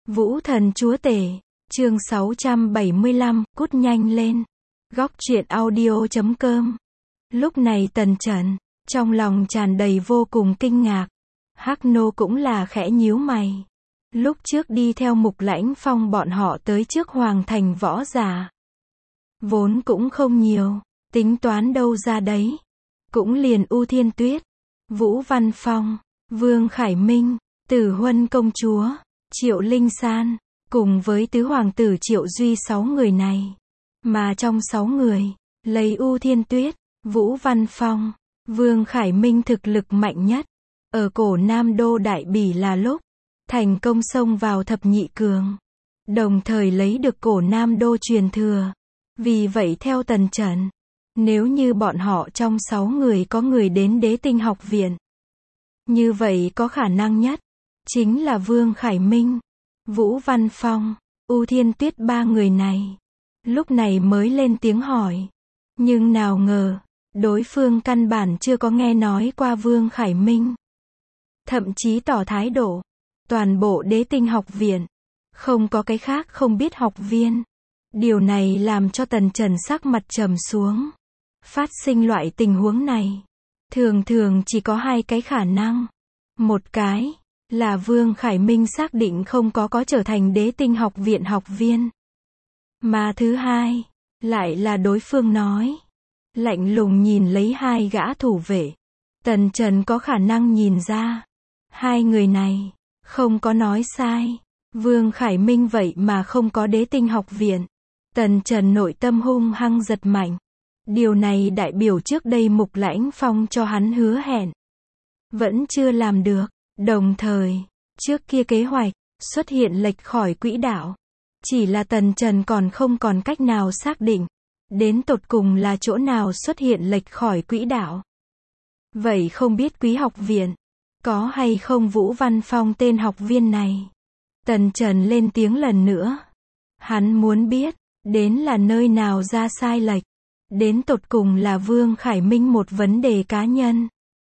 Vũ thần chúa tể, chương 675, cút nhanh lên. Góc truyện audio.com. Lúc này Tần Trần, trong lòng tràn đầy vô cùng kinh ngạc. Hắc Nô cũng là khẽ nhíu mày. Lúc trước đi theo Mục Lãnh Phong bọn họ tới trước Hoàng Thành võ giả. Vốn cũng không nhiều, tính toán đâu ra đấy. Cũng liền U Thiên Tuyết, Vũ Văn Phong, Vương Khải Minh, Tử Huân công chúa, Triệu Linh San, cùng với tứ hoàng tử Triệu Duy 6 người này. Mà trong 6 người, lấy U Thiên Tuyết, Vũ Văn Phong, Vương Khải Minh thực lực mạnh nhất. Ở cổ Nam Đô Đại Bỉ là lúc thành công xông vào thập nhị cường, đồng thời lấy được cổ Nam Đô truyền thừa. Vì vậy theo Tần Trần, nếu như bọn họ trong 6 người có người đến Đế Tinh học viện, như vậy có khả năng nhất chính là Vương Khải Minh, Vũ Văn Phong, U Thiên Tuyết, 3 người này. Lúc này mới lên tiếng hỏi. Nhưng nào ngờ, đối phương căn bản chưa có nghe nói qua Vương Khải Minh. Thậm chí tỏ thái độ, toàn bộ Đế Tinh học viện, không có cái khác không biết học viên. Điều này làm cho Tần Trần sắc mặt trầm xuống. Phát sinh loại tình huống này, thường thường chỉ có 2 cái khả năng. Một cái là Vương Khải Minh xác định không có trở thành Đế Tinh học viện học viên. Mà thứ hai, lại là đối phương nói. Lạnh lùng nhìn lấy 2 gã thủ vệ. Tần Trần có khả năng nhìn ra, 2 người này không có nói sai. Vương Khải Minh vậy mà không có Đế Tinh học viện. Tần Trần nội tâm hung hăng giật mạnh. Điều này đại biểu trước đây Mục Lãnh Phong cho hắn hứa hẹn vẫn chưa làm được. Đồng thời, trước kia kế hoạch xuất hiện lệch khỏi quỹ đạo. Chỉ là Tần Trần không còn cách nào xác định đến tột cùng là chỗ nào xuất hiện lệch khỏi quỹ đạo. Vậy không biết quý học viện có hay không Vũ Văn Phong tên học viên này? Tần Trần lên tiếng lần nữa. Hắn muốn biết, đến là nơi nào ra sai lệch. Đến tột cùng là Vương Khải Minh một vấn đề cá nhân,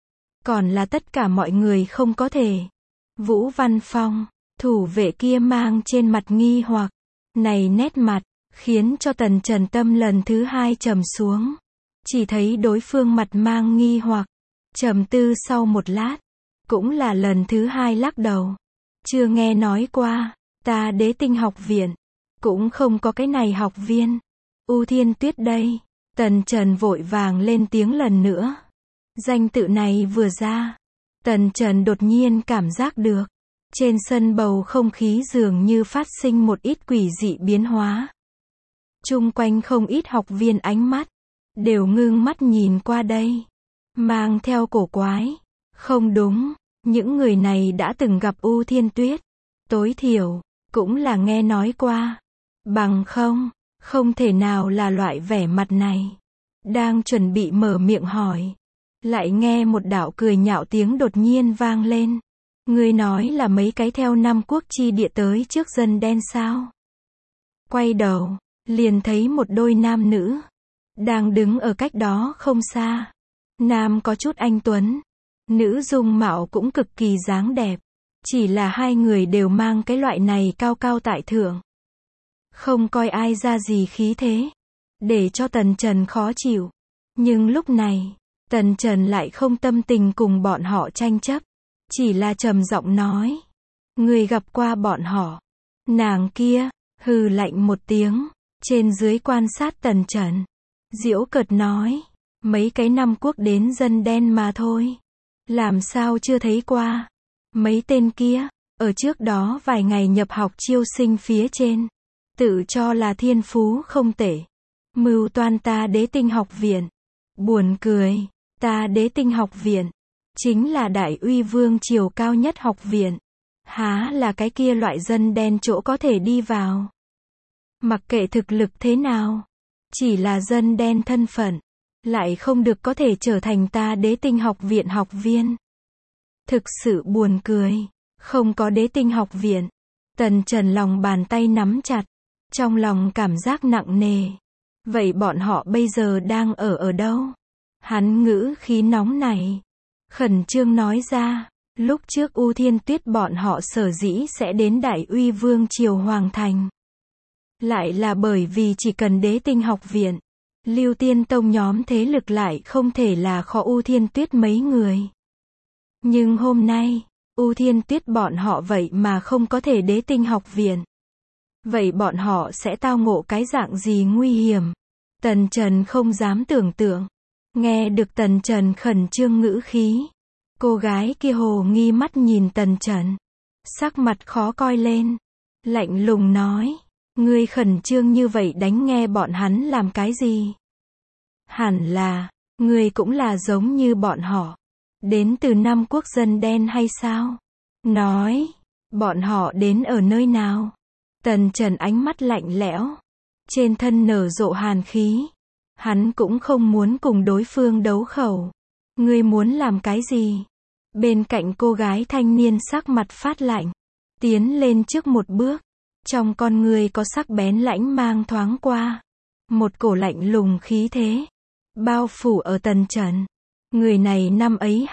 còn là tất cả mọi người không có thể. Vũ Văn Phong, thủ vệ kia mang trên mặt nghi hoặc. Này nét mặt, khiến cho Tần Trần tâm lần thứ 2 trầm xuống. Chỉ thấy đối phương mặt mang nghi hoặc, trầm tư sau một lát, cũng là lần thứ 2 lắc đầu. Chưa nghe nói qua, ta Đế Tinh học viện, cũng không có cái này học viên. U Thiên Tuyết đây. Tần Trần vội vàng lên tiếng lần nữa. Danh tự này vừa ra, Tần Trần đột nhiên cảm giác được, trên sân bầu không khí dường như phát sinh một ít quỷ dị biến hóa. Chung quanh không ít học viên ánh mắt đều ngưng mắt nhìn qua đây, mang theo cổ quái. Không đúng, những người này đã từng gặp U Thiên Tuyết, tối thiểu cũng là nghe nói qua. Bằng không thể nào là loại vẻ mặt này. Đang chuẩn bị mở miệng hỏi, lại nghe một đạo cười nhạo tiếng đột nhiên vang lên. Ngươi nói là mấy cái theo Nam Quốc chi địa tới trước dân đen sao? Quay đầu, liền thấy một đôi nam nữ đang đứng ở cách đó không xa. Nam có chút anh tuấn, nữ dung mạo cũng cực kỳ dáng đẹp. Chỉ là 2 người đều mang cái loại này cao cao tại thượng, không coi ai ra gì khí thế, để cho Tần Trần khó chịu. Nhưng lúc này, Tần Trần lại không tâm tình cùng bọn họ tranh chấp, chỉ là trầm giọng nói. Người gặp qua bọn họ? Nàng kia hừ lạnh một tiếng, trên dưới quan sát Tần Trần, giễu cợt nói. Mấy cái Nam Quốc đến dân đen mà thôi, làm sao chưa thấy qua? Mấy tên kia, ở trước đó vài ngày nhập học chiêu sinh phía trên, tự cho là thiên phú không tệ, mưu toan ta Đế Tinh học viện. Buồn cười, ta Đế Tinh học viện chính là Đại Uy Vương triều cao nhất học viện, há là cái kia loại dân đen chỗ có thể đi vào. Mặc kệ thực lực thế nào, chỉ là dân đen thân phận, lại không được có thể trở thành ta Đế Tinh học viện học viên. Thực sự buồn cười, không có Đế Tinh học viện. Tần Trần lòng bàn tay nắm chặt, trong lòng cảm giác nặng nề. Vậy bọn họ bây giờ đang ở đâu? Hắn ngữ khí nóng này, khẩn trương nói ra. Lúc trước U Thiên Tuyết bọn họ sở dĩ sẽ đến Đại Uy Vương triều Hoàng Thành. Lại là bởi vì chỉ cần Đế Tinh học viện, Lưu Tiên Tông nhóm thế lực lại không thể là khó U Thiên Tuyết mấy người. Nhưng hôm nay, U Thiên Tuyết bọn họ vậy mà không có thể Đế Tinh học viện. Vậy bọn họ sẽ tao ngộ cái dạng gì nguy hiểm? Tần Trần không dám tưởng tượng. Nghe được Tần Trần khẩn trương ngữ khí. Cô gái kia hồ nghi mắt nhìn Tần Trần. Sắc mặt khó coi lên. Lạnh lùng nói. Ngươi khẩn trương như vậy đánh nghe bọn hắn làm cái gì? Hẳn là, ngươi cũng là giống như bọn họ. Đến từ năm quốc dân đen hay sao? Nói, bọn họ đến ở nơi nào? Tần Trần ánh mắt lạnh lẽo. Trên thân nở rộ hàn khí. Hắn cũng không muốn cùng đối phương đấu khẩu. Ngươi muốn làm cái gì? Bên cạnh cô gái thanh niên sắc mặt phát lạnh. Tiến lên trước một bước. Trong con người có sắc bén lãnh mang thoáng qua. Một cổ lạnh lùng khí thế. Bao phủ ở Tần Trần. Người này năm ấy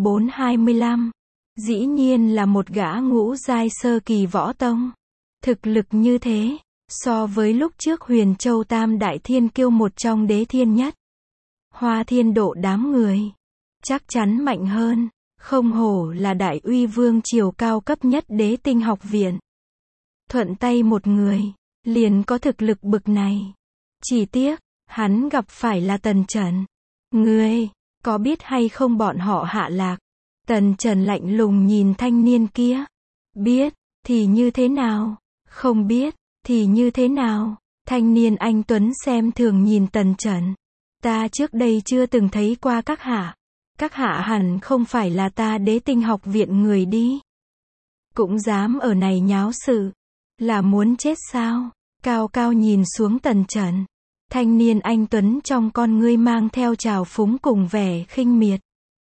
24-25. Dĩ nhiên là một gã ngũ giai sơ kỳ võ tông. Thực lực như thế. So với lúc trước Huyền Châu Tam Đại Thiên Kiêu một trong đế thiên nhất. Hoa Thiên Độ đám người. Chắc chắn mạnh hơn. Không hổ là Đại Uy Vương triều cao cấp nhất Đế Tinh học viện. Thuận tay một người, liền có thực lực bực này. Chỉ tiếc, hắn gặp phải là Tần Trần. Ngươi, có biết hay không bọn họ hạ lạc? Tần Trần lạnh lùng nhìn thanh niên kia. Biết, thì như thế nào? Không biết, thì như thế nào? Thanh niên anh Tuấn xem thường nhìn Tần Trần. Ta trước đây chưa từng thấy qua các hạ. Các hạ hẳn không phải là ta Đế Tinh học viện người đi. Cũng dám ở này nháo sự. Là muốn chết sao? Cao cao nhìn xuống Tần Trần. Thanh niên anh Tuấn trong con ngươi mang theo trào phúng cùng vẻ khinh miệt.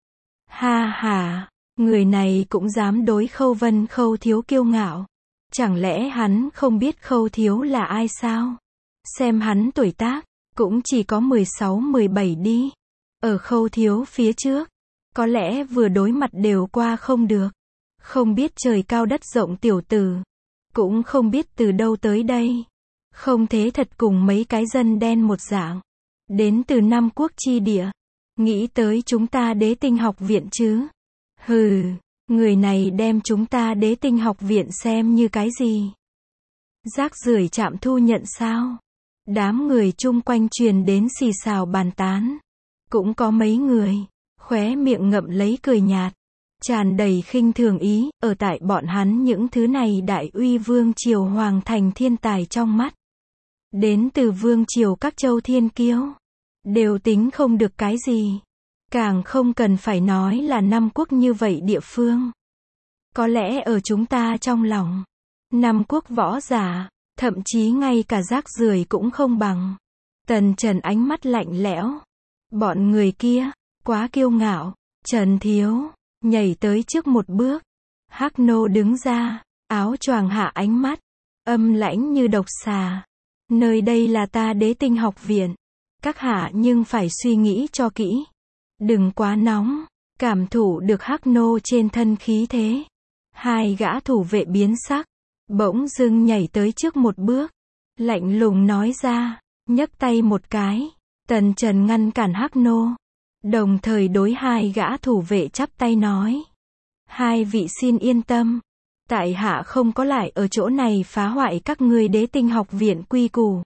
Ha ha, người này cũng dám đối Khâu Vân Khâu Thiếu kiêu ngạo. Chẳng lẽ hắn không biết Khâu Thiếu là ai sao? Xem hắn tuổi tác, cũng chỉ có 16-17 đi. Ở Khâu Thiếu phía trước, có lẽ vừa đối mặt đều qua không được. Không biết trời cao đất rộng tiểu tử. Cũng không biết từ đâu tới đây. Không thế thật cùng mấy cái dân đen một dạng. Đến từ năm quốc chi địa. Nghĩ tới chúng ta Đế Tinh học viện chứ. Hừ, người này đem chúng ta Đế Tinh học viện xem như cái gì? Rác rưởi trạm thu nhận sao? Đám người chung quanh truyền đến xì xào bàn tán. Cũng có mấy người, khóe miệng ngậm lấy cười nhạt. Tràn đầy khinh thường ý, ở tại bọn hắn những thứ này Đại Uy Vương triều Hoàng Thành thiên tài trong mắt. Đến từ Vương triều các châu thiên kiêu. Đều tính không được cái gì. Càng không cần phải nói là năm quốc như vậy địa phương. Có lẽ ở chúng ta trong lòng. Năm quốc võ giả, thậm chí ngay cả rác rưởi cũng không bằng. Tần Trần ánh mắt lạnh lẽo. Bọn người kia, quá kiêu ngạo. Trần Thiếu nhảy tới trước một bước. Hắc nô đứng ra, áo choàng hạ ánh mắt, âm lãnh như độc xà. Nơi đây là ta Đế Tinh học viện. Các hạ nhưng phải suy nghĩ cho kỹ. Đừng quá nóng, cảm thụ được Hắc nô trên thân khí thế. Hai gã thủ vệ biến sắc, bỗng dưng nhảy tới trước một bước. Lạnh lùng nói ra, nhấc tay một cái. Tần Trần ngăn cản Hắc nô. Đồng thời đối hai gã thủ vệ chắp tay nói. Hai vị xin yên tâm. Tại hạ không có lại ở chỗ này phá hoại các ngươi Đế Tinh học viện quy củ.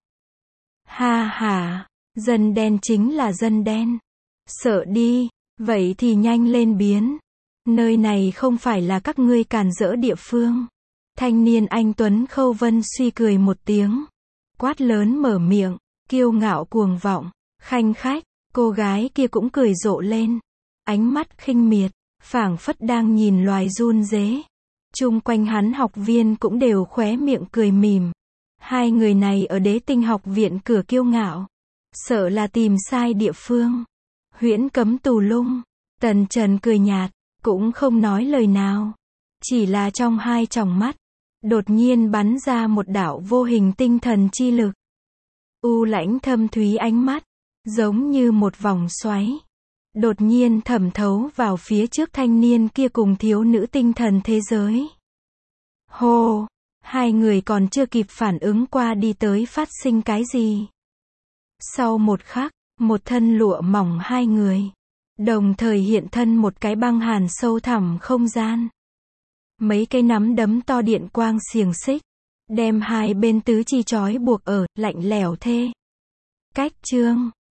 Ha ha, dân đen chính là dân đen. Sợ đi, vậy thì nhanh lên biến. Nơi này không phải là các ngươi càn rỡ địa phương. Thanh niên anh Tuấn Khâu Vân suy cười một tiếng. Quát lớn mở miệng, kiêu ngạo cuồng vọng, khanh khách. Cô gái kia cũng cười rộ lên. Ánh mắt khinh miệt, phảng phất đang nhìn loài run rế. Chung quanh hắn học viên cũng đều khóe miệng cười mỉm. Hai người này ở Đế Tinh học viện cửa kiêu ngạo. Sợ là tìm sai địa phương. Huyễn cấm tù lung. Tần Trần cười nhạt, cũng không nói lời nào. Chỉ là trong hai tròng mắt, đột nhiên bắn ra một đạo vô hình tinh thần chi lực. U lãnh thâm thúy ánh mắt. Giống như một vòng xoáy. đột nhiên thẩm thấu vào phía trước thanh niên kia cùng thiếu nữ tinh thần thế giới. Hô! Hai người còn chưa kịp phản ứng qua đi tới phát sinh cái gì. Sau một khắc, một thân lụa mỏng hai người, đồng thời hiện thân một cái băng hàn sâu thẳm không gian. Mấy cái nắm đấm to điện quang xiềng xích, đem hai bên tứ chi trói buộc ở, lạnh lẽo thê. Cách chương